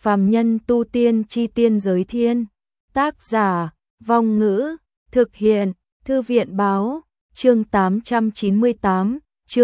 Phàm nhân tu tiên chi tiên giới thiên. Tác giả, Vong Ngữ, thực hiện, Thư viện báo, chương 898,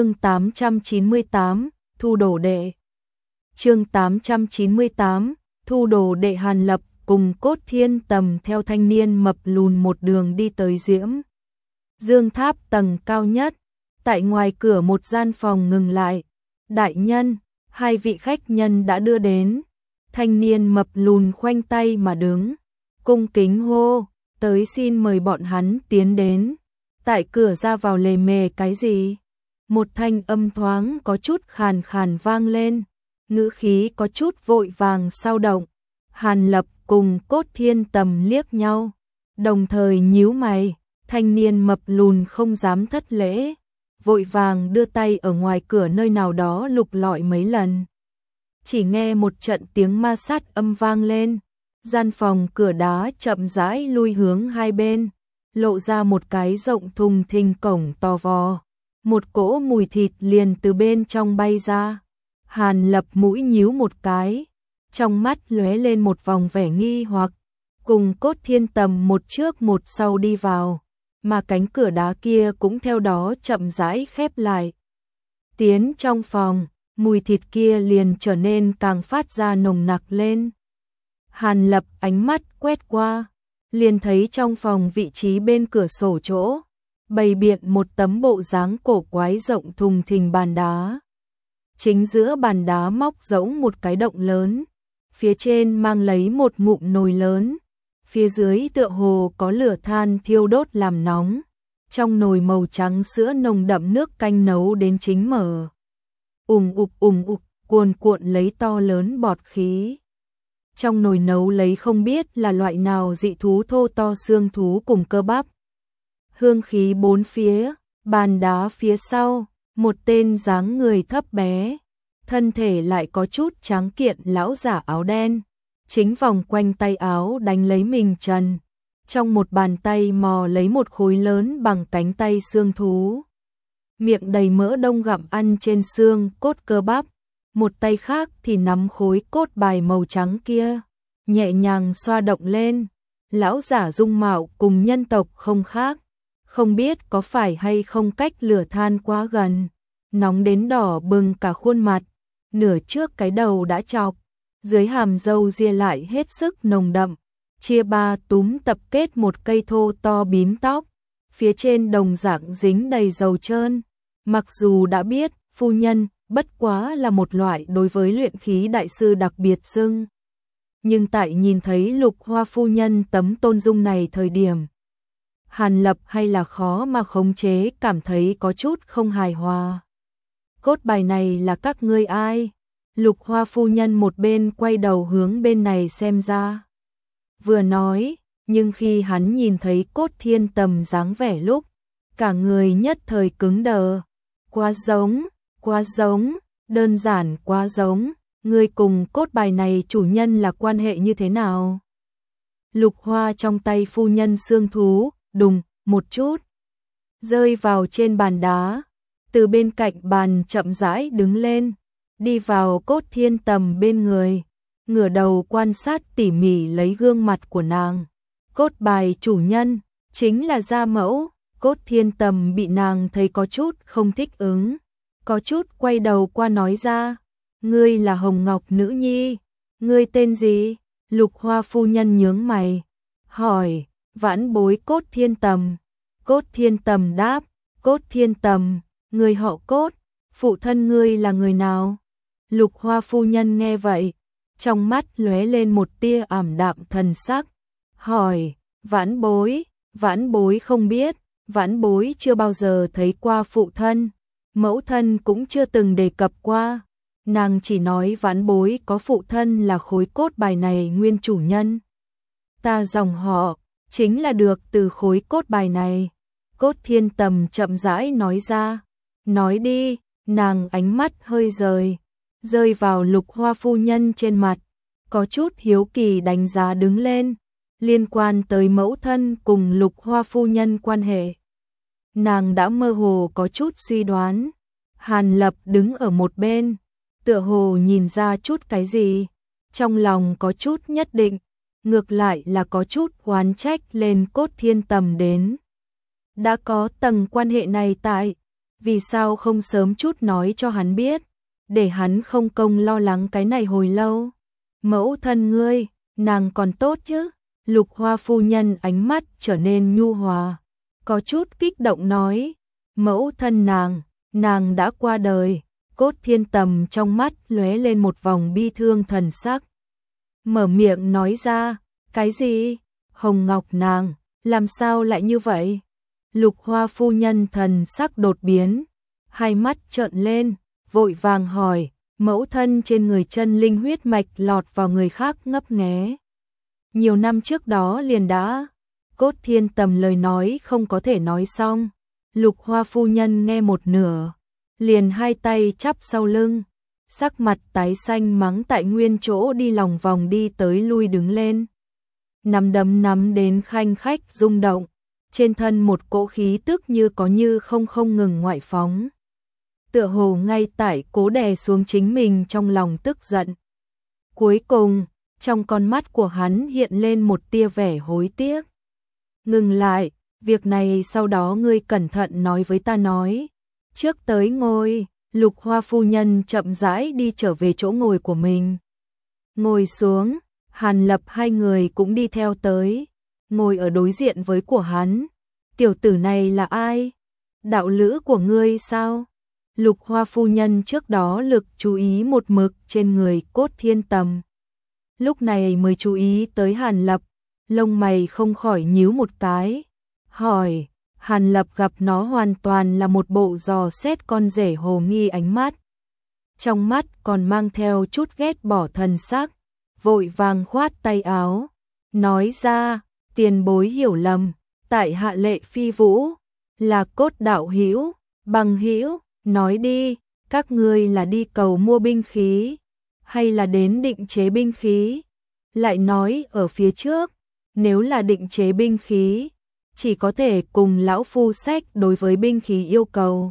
thu đồ đệ. Chương 898, thu đồ đệ. Hàn Lập cùng Cốt Thiên Tầm theo thanh niên mập lùn một đường đi tới Diễm Dương Tháp tầng cao nhất. Tại ngoài cửa một gian phòng ngừng lại. Đại nhân, hai vị khách nhân đã đưa đến. Thanh niên mập lùn khoanh tay mà đứng, cung kính hô, tới xin mời bọn hắn tiến đến. Tại cửa ra vào lề mề cái gì? Một thanh âm thoáng có chút khàn khàn vang lên, ngữ khí có chút vội vàng sao động. Hàn Lập cùng Cốt Thiên Tầm liếc nhau, đồng thời nhíu mày. Thanh niên mập lùn không dám thất lễ, vội vàng đưa tay ở ngoài cửa nơi nào đó lục lọi mấy lần. Chỉ nghe một trận tiếng ma sát âm vang lên, gian phòng cửa đá chậm rãi lui hướng hai bên, lộ ra một cái rộng thùng thình cổng to vò. Một cỗ mùi thịt liền từ bên trong bay ra. Hàn Lập mũi nhíu một cái, trong mắt lóe lên một vòng vẻ nghi hoặc, cùng Cốt Thiên Tầm một trước một sau đi vào, mà cánh cửa đá kia cũng theo đó chậm rãi khép lại. Tiến trong phòng, mùi thịt kia liền trở nên càng phát ra nồng nặc lên. Hàn Lập ánh mắt quét qua, liền thấy trong phòng vị trí bên cửa sổ chỗ, bày biện một tấm bộ dáng cổ quái rộng thùng thình bàn đá. Chính giữa bàn đá móc rỗng một cái động lớn, phía trên mang lấy một ngụm nồi lớn, phía dưới tựa hồ có lửa than thiêu đốt làm nóng. Trong nồi màu trắng sữa nồng đậm nước canh nấu đến chính mở. Ùm ụp, cuồn cuộn lấy to lớn bọt khí. Trong nồi nấu lấy không biết là loại nào dị thú thô to xương thú cùng cơ bắp. Hương khí bốn phía, bàn đá phía sau, một tên dáng người thấp bé, thân thể lại có chút tráng kiện lão giả áo đen, chính vòng quanh tay áo đánh lấy mình trần. Trong một bàn tay mò lấy một khối lớn bằng cánh tay xương thú, miệng đầy mỡ đông gặm ăn trên xương cốt cơ bắp, một tay khác thì nắm khối cốt bài màu trắng kia, nhẹ nhàng xoa động lên. Lão giả dung mạo cùng nhân tộc không khác, không biết có phải hay không cách lửa than quá gần, nóng đến đỏ bừng cả khuôn mặt, nửa trước cái đầu đã chọc, dưới hàm râu ria lại hết sức nồng đậm, chia ba túm tập kết một cây thô to bím tóc, phía trên đồng dạng dính đầy dầu trơn. Mặc dù đã biết phu nhân bất quá là một loại đối với luyện khí đại sư đặc biệt xưng, nhưng tại nhìn thấy Lục Hoa phu nhân tấm tôn dung này thời điểm, Hàn Lập hay là khó mà khống chế cảm thấy có chút không hài hòa. Cốt bài này là các ngươi ai? Lục Hoa phu nhân một bên quay đầu hướng bên này xem ra, vừa nói, nhưng khi hắn nhìn thấy Cốt Thiên Tầm dáng vẻ lúc, cả người nhất thời cứng đờ. Quá giống, đơn giản quá giống. Ngươi cùng cốt bài này chủ nhân là quan hệ như thế nào? Lục Hoa trong tay phu nhân xương thú, đùng, một chút, rơi vào trên bàn đá, từ bên cạnh bàn chậm rãi đứng lên, đi vào Cốt Thiên Tầm bên người, ngửa đầu quan sát tỉ mỉ lấy gương mặt của nàng. Cốt bài chủ nhân, chính là gia mẫu. Cốt Thiên Tầm bị nàng thấy có chút không thích ứng, có chút quay đầu qua nói ra, ngươi là Hồng Ngọc nữ nhi, ngươi tên gì? Lục Hoa phu nhân nhướng mày, hỏi, vãn bối Cốt Thiên Tầm. Cốt Thiên Tầm đáp, Cốt Thiên Tầm, người họ Cốt, phụ thân ngươi là người nào? Lục Hoa phu nhân nghe vậy, trong mắt lóe lên một tia ảm đạm thần sắc, hỏi, vãn bối không biết, vãn bối chưa bao giờ thấy qua phụ thân, mẫu thân cũng chưa từng đề cập qua, nàng chỉ nói vãn bối có phụ thân là khối cốt bài này nguyên chủ nhân. Ta dòng họ, chính là được từ khối cốt bài này. Cốt Thiên Tầm chậm rãi nói ra, nói đi. Nàng ánh mắt hơi rơi vào Lục Hoa phu nhân trên mặt, có chút hiếu kỳ đánh giá đứng lên, liên quan tới mẫu thân cùng Lục Hoa phu nhân quan hệ. Nàng đã mơ hồ có chút suy đoán. Hàn Lập đứng ở một bên, tựa hồ nhìn ra chút cái gì, trong lòng có chút nhất định, ngược lại là có chút oán trách lên Cốt Thiên Tầm đến. Đã có tầng quan hệ này tại, vì sao không sớm chút nói cho hắn biết, để hắn không công lo lắng cái này hồi lâu. Mẫu thân ngươi, nàng còn tốt chứ? Lục Hoa phu nhân ánh mắt trở nên nhu hòa, có chút kích động nói, mẫu thân nàng đã qua đời. Cốt Thiên Tầm trong mắt lóe lên một vòng bi thương thần sắc. Mở miệng nói ra, cái gì? Hồng Ngọc nàng, làm sao lại như vậy? Lục Hoa phu nhân thần sắc đột biến, hai mắt trợn lên, vội vàng hỏi, mẫu thân trên người chân linh huyết mạch lọt vào người khác ngấp nghé. Nhiều năm trước đó liền đã. Cốt Thiên Tầm lời nói không có thể nói xong. Lục Hoa phu nhân nghe một nửa, liền hai tay chắp sau lưng, sắc mặt tái xanh mắng tại nguyên chỗ đi lòng vòng đi tới lui đứng lên. Nắm đấm nắm đến khanh khách rung động, trên thân một cỗ khí tức như có như không ngừng ngoại phóng. Tựa hồ ngay tại cố đè xuống chính mình trong lòng tức giận. Cuối cùng, trong con mắt của hắn hiện lên một tia vẻ hối tiếc. Ngừng lại, việc này sau đó ngươi cẩn thận nói với ta nói. Trước tới ngồi, Lục Hoa phu nhân chậm rãi đi trở về chỗ ngồi của mình. Ngồi xuống, Hàn Lập hai người cũng đi theo tới, ngồi ở đối diện với của hắn. Tiểu tử này là ai? Đạo lữ của ngươi sao? Lục Hoa phu nhân trước đó lực chú ý một mực trên người Cốt Thiên Tầm. Lúc này mới chú ý tới Hàn Lập, lông mày không khỏi nhíu một cái, hỏi. Hàn Lập gặp nó hoàn toàn là một bộ dò xét con rể hồ nghi ánh mắt. Trong mắt còn mang theo chút ghét bỏ thần sắc, vội vàng khoát tay áo, nói ra, tiền bối hiểu lầm, tại hạ Lệ Phi Vũ, là Cốt đạo hữu, bằng hữu, nói đi, các ngươi là đi cầu mua binh khí, hay là đến định chế binh khí? Lại nói ở phía trước, nếu là định chế binh khí, chỉ có thể cùng lão phu sách đối với binh khí yêu cầu.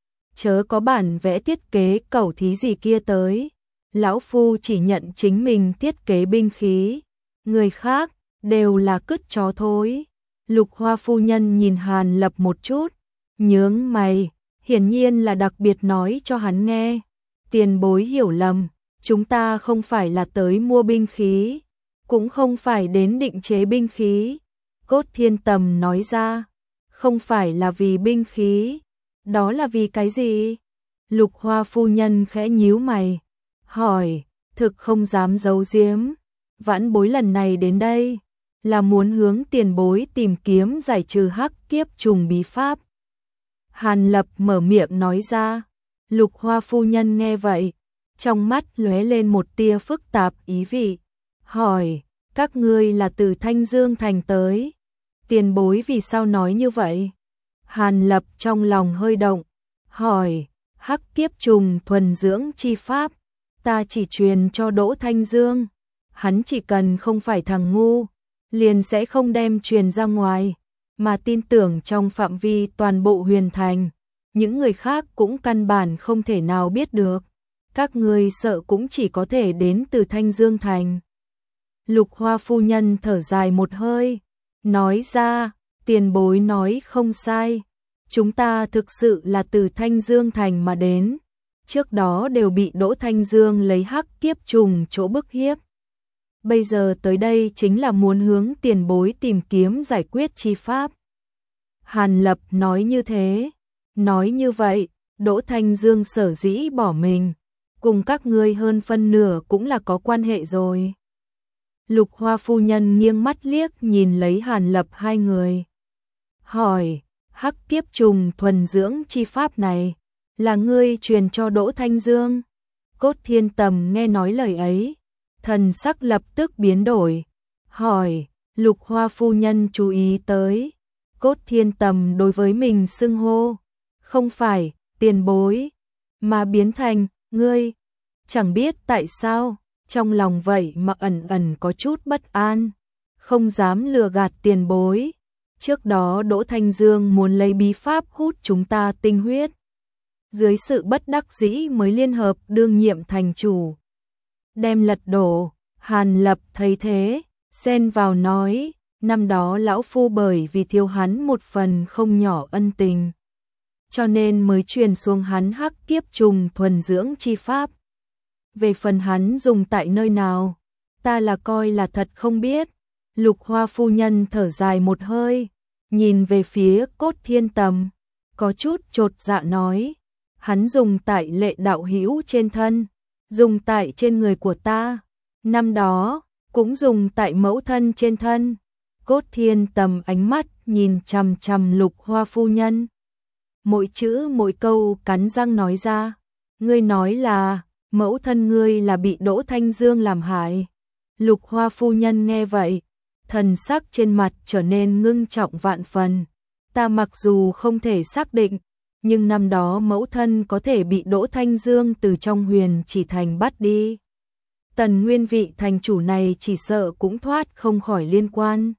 Chớ có bản vẽ thiết kế cẩu thí gì kia tới. Lão phu chỉ nhận chính mình thiết kế binh khí. Người khác đều là cứt chó thối. Lục Hoa phu nhân nhìn Hàn Lập một chút, nhướng mày, hiển nhiên là đặc biệt nói cho hắn nghe. Tiền bối hiểu lầm, chúng ta không phải là tới mua binh khí, cũng không phải đến định chế binh khí. Cốt Thiên Tầm nói ra, không phải là vì binh khí, đó là vì cái gì? Lục Hoa phu nhân khẽ nhíu mày, hỏi, thực không dám giấu giếm, vãn bối lần này đến đây, là muốn hướng tiền bối tìm kiếm giải trừ hắc kiếp trùng bí pháp. Hàn Lập mở miệng nói ra, Lục Hoa phu nhân nghe vậy, trong mắt lóe lên một tia phức tạp ý vị, hỏi, các ngươi là từ Thanh Dương thành tới, tiền bối vì sao nói như vậy? Hàn Lập trong lòng hơi động, hỏi, hắc kiếp trùng thuần dưỡng chi pháp, ta chỉ truyền cho Đỗ Thanh Dương, hắn chỉ cần không phải thằng ngu, liền sẽ không đem truyền ra ngoài, mà tin tưởng trong phạm vi toàn bộ Huyền Thành, những người khác cũng căn bản không thể nào biết được, các ngươi sợ cũng chỉ có thể đến từ Thanh Dương thành. Lục Hoa phu nhân thở dài một hơi, nói ra, tiền bối nói không sai, chúng ta thực sự là từ Thanh Dương thành mà đến, trước đó đều bị Đỗ Thanh Dương lấy hắc kiếp trùng chỗ bức hiếp. Bây giờ tới đây chính là muốn hướng tiền bối tìm kiếm giải quyết chi pháp. Hàn Lập nói như thế, nói như vậy, Đỗ Thanh Dương sở dĩ bỏ mình, cùng các ngươi hơn phân nửa cũng là có quan hệ rồi. Lục Hoa phu nhân nghiêng mắt liếc nhìn lấy Hàn Lập hai người, hỏi, hắc kiếp trùng thuần dưỡng chi pháp này, là ngươi truyền cho Đỗ Thanh Dương? Cốt Thiên Tầm nghe nói lời ấy, thần sắc lập tức biến đổi, hỏi, Lục Hoa phu nhân chú ý tới, Cốt Thiên Tầm đối với mình xưng hô, không phải, tiền bối, mà biến thành, ngươi, chẳng biết tại sao, trong lòng vậy mà ẩn ẩn có chút bất an, không dám lừa gạt tiền bối. Trước đó Đỗ Thanh Dương muốn lấy bí pháp hút chúng ta tinh huyết, dưới sự bất đắc dĩ mới liên hợp đương nhiệm thành chủ, đem lật đổ, Hàn Lập thấy thế, xen vào nói, năm đó lão phu bởi vì thiếu hắn một phần không nhỏ ân tình, cho nên mới truyền xuống hắn hắc kiếp trùng thuần dưỡng chi pháp. Về phần hắn dùng tại nơi nào, ta là coi là thật không biết. Lục Hoa phu nhân thở dài một hơi, nhìn về phía Cốt Thiên Tầm, có chút chột dạ nói, hắn dùng tại Lệ đạo hữu trên thân, dùng tại trên người của ta, năm đó cũng dùng tại mẫu thân trên thân. Cốt Thiên Tầm ánh mắt nhìn chằm chằm Lục Hoa phu nhân, mỗi chữ mỗi câu cắn răng nói ra, ngươi nói là mẫu thân ngươi là bị Đỗ Thanh Dương làm hại. Lục Hoa phu nhân nghe vậy, thần sắc trên mặt trở nên ngưng trọng vạn phần. Ta mặc dù không thể xác định, nhưng năm đó mẫu thân có thể bị Đỗ Thanh Dương từ trong Huyền Chỉ Thành bắt đi. Tần nguyên vị thành chủ này chỉ sợ cũng thoát không khỏi liên quan.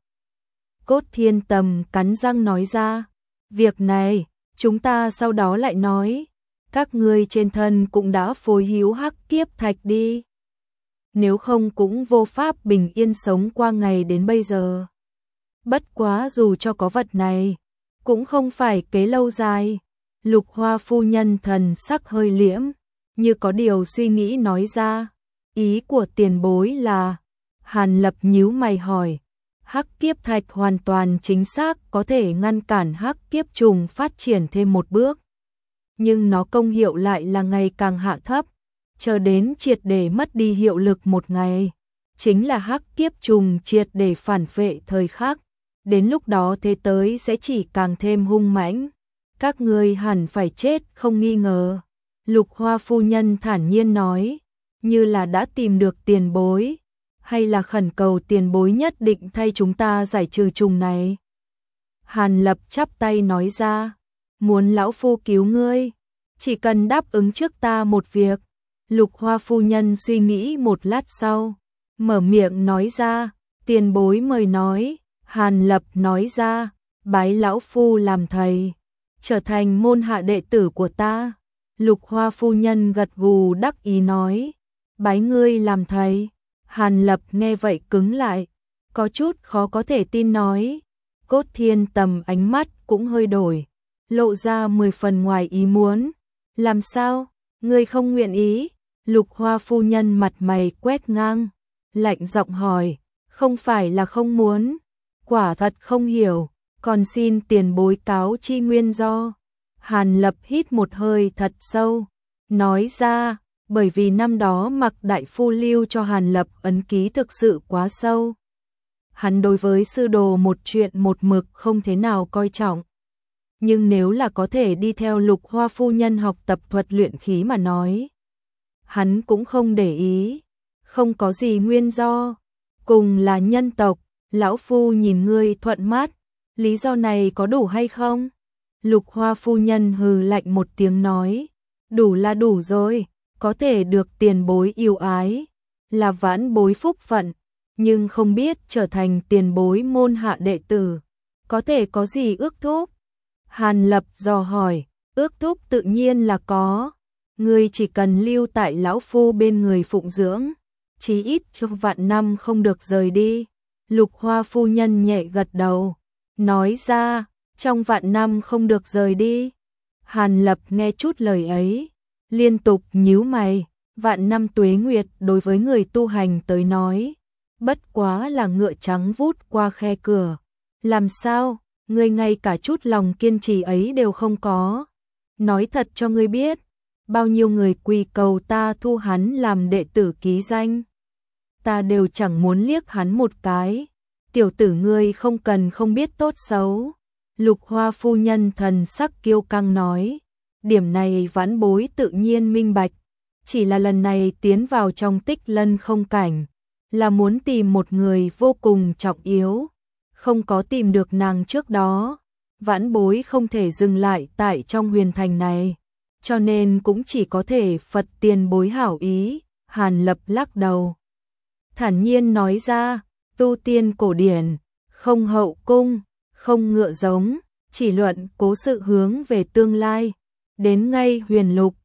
Cốt Thiên Tầm cắn răng nói ra, việc này, chúng ta sau đó lại nói, các ngươi trên thân cũng đã phối hữu hắc kiếp thạch đi. Nếu không cũng vô pháp bình yên sống qua ngày đến bây giờ. Bất quá dù cho có vật này, cũng không phải kế lâu dài. Lục Hoa phu nhân thần sắc hơi liễm, như có điều suy nghĩ nói ra, ý của tiền bối là. Hàn Lập nhíu mày hỏi, hắc kiếp thạch hoàn toàn chính xác có thể ngăn cản hắc kiếp trùng phát triển thêm một bước, nhưng nó công hiệu lại là ngày càng hạ thấp, chờ đến triệt để mất đi hiệu lực một ngày, chính là hắc kiếp trùng triệt để phản phệ thời khắc, đến lúc đó thế tới sẽ chỉ càng thêm hung mãnh, các ngươi hẳn phải chết không nghi ngờ. Lục Hoa phu nhân thản nhiên nói, như là đã tìm được tiền bối, hay là khẩn cầu tiền bối nhất định thay chúng ta giải trừ trùng này. Hàn Lập chắp tay nói ra, muốn lão phu cứu ngươi, chỉ cần đáp ứng trước ta một việc. Lục Hoa phu nhân suy nghĩ một lát sau, mở miệng nói ra, tiền bối mời nói. Hàn Lập nói ra, bái lão phu làm thầy, trở thành môn hạ đệ tử của ta. Lục Hoa phu nhân gật gù đắc ý nói, bái ngươi làm thầy. Hàn Lập nghe vậy cứng lại, có chút khó có thể tin nói. Cốt Thiên Tầm ánh mắt cũng hơi đổi, lộ ra 10 phần ngoài ý muốn. Làm sao, ngươi không nguyện ý? Lục Hoa phu nhân mặt mày quét ngang, lạnh giọng hỏi, không phải là không muốn, quả thật không hiểu, còn xin tiền bối cáo chi nguyên do. Hàn Lập hít một hơi thật sâu, nói ra, bởi vì năm đó Mạc đại phu lưu cho Hàn Lập ấn ký thực sự quá sâu. Hắn đối với sư đồ một chuyện một mực không thế nào coi trọng. Nhưng nếu là có thể đi theo Lục Hoa phu nhân học tập thuật luyện khí mà nói, hắn cũng không để ý, không có gì nguyên do, cùng là nhân tộc, lão phu nhìn ngươi thuận mắt, lý do này có đủ hay không? Lục Hoa phu nhân hừ lạnh một tiếng nói, đủ là đủ rồi, có thể được tiền bối yêu ái, là vãn bối phúc phận, nhưng không biết trở thành tiền bối môn hạ đệ tử, có thể có gì ước thúc? Hàn Lập dò hỏi, ước thúc tự nhiên là có, ngươi chỉ cần lưu tại lão phu bên người phụng dưỡng, chí ít trong vạn năm không được rời đi. Lục Hoa phu nhân nhẹ gật đầu, nói ra, trong vạn năm không được rời đi. Hàn Lập nghe chút lời ấy, liên tục nhíu mày, vạn năm tuế nguyệt đối với người tu hành tới nói, bất quá là ngựa trắng vút qua khe cửa. Làm sao, ngươi ngay cả chút lòng kiên trì ấy đều không có. Nói thật cho ngươi biết, bao nhiêu người quỳ cầu ta thu hắn làm đệ tử ký danh, ta đều chẳng muốn liếc hắn một cái. Tiểu tử ngươi không cần không biết tốt xấu. Lục Hoa phu nhân thần sắc kiêu căng nói, điểm này vãn bối tự nhiên minh bạch, chỉ là lần này tiến vào trong Tích Lân không cảnh, là muốn tìm một người vô cùng trọng yếu, không có tìm được nàng trước đó, vãn bối không thể dừng lại tại trong huyền thành này, cho nên cũng chỉ có thể phật tiền bối hảo ý. Hàn Lập lắc đầu, thản nhiên nói ra, tu tiên cổ điển, không hậu cung, không ngựa giống, chỉ luận cố sự hướng về tương lai, đến ngay huyền lục,